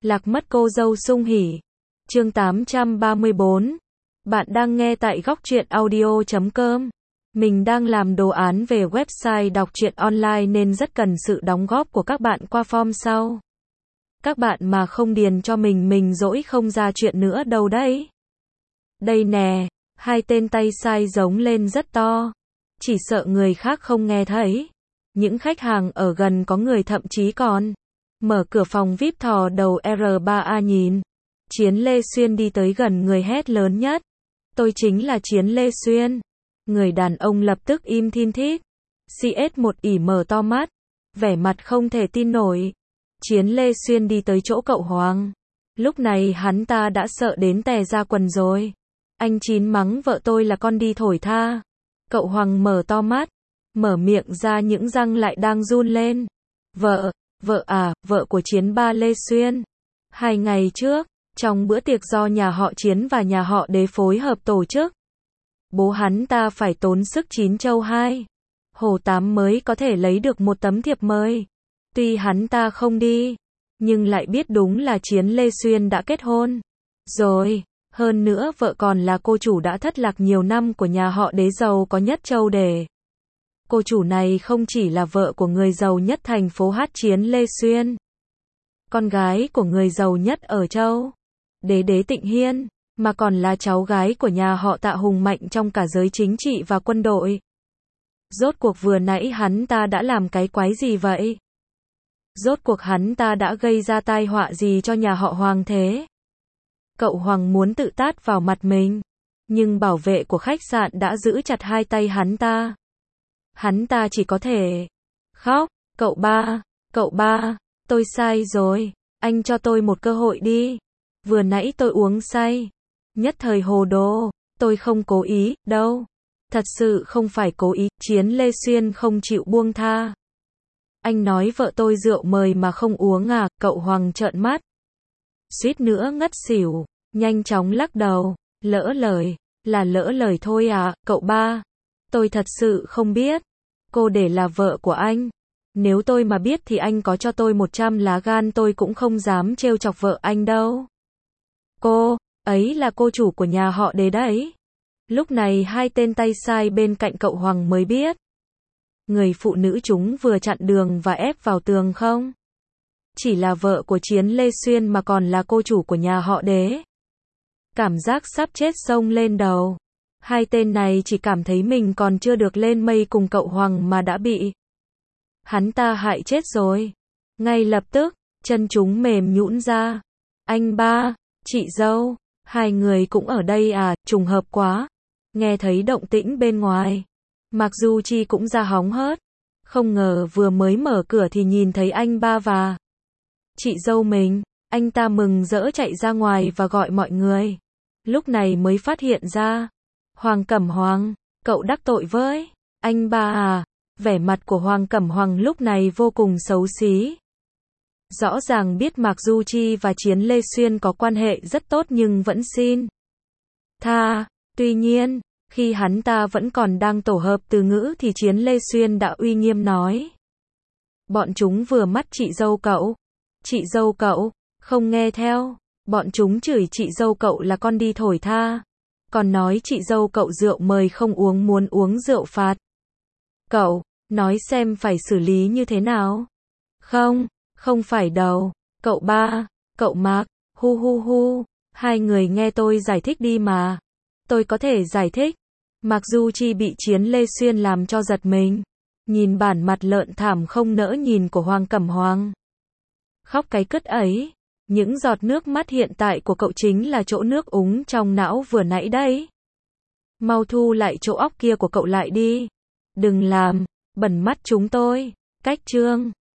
Lạc mất cô dâu sung hỉ. Chương 834. Bạn đang nghe tại góc truyện audio.com. Mình đang làm đồ án về website đọc truyện online nên rất cần sự đóng góp của các bạn qua form sau. Các bạn mà không điền cho mình dỗi không ra chuyện nữa đâu đấy. Đây nè, hai tên tay sai giống lên rất to. Chỉ sợ người khác không nghe thấy. Những khách hàng ở gần có người thậm chí còn mở cửa phòng VIP thò đầu R3A nhìn. Chiến Lê Xuyên đi tới gần người hét lớn nhất. Tôi chính là Chiến Lê Xuyên. Người đàn ông lập tức im thin thít. CS1 ỉ mở to mắt. Vẻ mặt không thể tin nổi. Chiến Lê Xuyên đi tới chỗ cậu Hoàng. Lúc này hắn ta đã sợ đến tè ra quần rồi. Anh Chín mắng vợ tôi là con đi thổi tha. Cậu Hoàng mở to mắt. Mở miệng ra những răng lại đang run lên. Vợ à, vợ của Chiến ba Lê Xuyên. 2 ngày trước, trong bữa tiệc do nhà họ Chiến và nhà họ Đế phối hợp tổ chức, bố hắn ta phải tốn sức 9 châu 2 hồ 8 mới có thể lấy được một tấm thiệp mời. Tuy hắn ta không đi, nhưng lại biết đúng là Chiến Lê Xuyên đã kết hôn rồi. Hơn nữa vợ còn là cô chủ đã thất lạc nhiều năm của nhà họ Đế giàu có nhất châu Đề. Cô chủ này không chỉ là vợ của người giàu nhất thành phố Hát Chiến Lê Xuyên, con gái của người giàu nhất ở châu Đế Đế Tịnh Hiên, mà còn là cháu gái của nhà họ Tạ hùng mạnh trong cả giới chính trị và quân đội. Rốt cuộc vừa nãy hắn ta đã làm cái quái gì vậy? Rốt cuộc hắn ta đã gây ra tai họa gì cho nhà họ Hoàng thế? Cậu Hoàng muốn tự tát vào mặt mình, nhưng bảo vệ của khách sạn đã giữ chặt hai tay hắn ta. Hắn ta chỉ có thể khóc. Cậu ba, tôi sai rồi, anh cho tôi một cơ hội đi. Vừa nãy tôi uống say, nhất thời hồ đồ, tôi không cố ý, đâu. Thật sự không phải cố ý. Chiến Lê Xuyên không chịu buông tha. Anh nói vợ tôi rượu mời mà không uống à? Cậu Hoàng trợn mắt, suýt nữa ngất xỉu, nhanh chóng lắc đầu, lỡ lời thôi à, cậu ba. Tôi thật sự không biết. Cô để là vợ của anh. Nếu tôi mà biết thì anh có cho tôi 100 lá gan tôi cũng không dám trêu chọc vợ anh đâu. Cô ấy là cô chủ của nhà họ Đế đấy. Lúc này hai tên tay sai bên cạnh cậu Hoàng mới biết. Người phụ nữ chúng vừa chặn đường và ép vào tường không chỉ là vợ của Chiến Lê Xuyên mà còn là cô chủ của nhà họ Đế. Cảm giác sắp chết xông lên đầu. Hai tên này chỉ cảm thấy mình còn chưa được lên mây cùng cậu Hoàng mà đã bị hắn ta hại chết rồi. Ngay lập tức, chân chúng mềm nhũn ra. Anh ba, chị dâu, hai người cũng ở đây à, trùng hợp quá. Nghe thấy động tĩnh bên ngoài, Mạc Du Chi cũng ra hóng hớt. Không ngờ vừa mới mở cửa thì nhìn thấy anh ba và chị dâu mình. Anh ta mừng rỡ chạy ra ngoài và gọi mọi người. Lúc này mới phát hiện ra, Hoàng Cẩm Hoàng, cậu đắc tội với anh ba à? Vẻ mặt của Hoàng Cẩm Hoàng lúc này vô cùng xấu xí. Rõ ràng biết Mạc Du Chi và Chiến Lê Xuyên có quan hệ rất tốt nhưng vẫn xin tha. Tuy nhiên, khi hắn ta vẫn còn đang tổ hợp từ ngữ thì Chiến Lê Xuyên đã uy nghiêm nói. Bọn chúng vừa mắt chị dâu cậu, không nghe theo. Bọn chúng chửi chị dâu cậu là con đi thổi tha. Còn nói chị dâu cậu rượu mời không uống muốn uống rượu phạt. Cậu, nói xem phải xử lý như thế nào? Không phải đâu. Cậu ba, cậu Mạc, hu. Hai người nghe tôi giải thích đi mà. Tôi có thể giải thích. Mạc Du Chi bị Chiến Lê Xuyên làm cho giật mình. Nhìn bản mặt lợn thảm không nỡ nhìn của Hoàng Cẩm Hoàng. Khóc cái cứt ấy. Những giọt nước mắt hiện tại của cậu chính là chỗ nước úng trong não vừa nãy đấy. Mau thu lại chỗ óc kia của cậu lại đi. Đừng làm bẩn mắt chúng tôi. Cách chương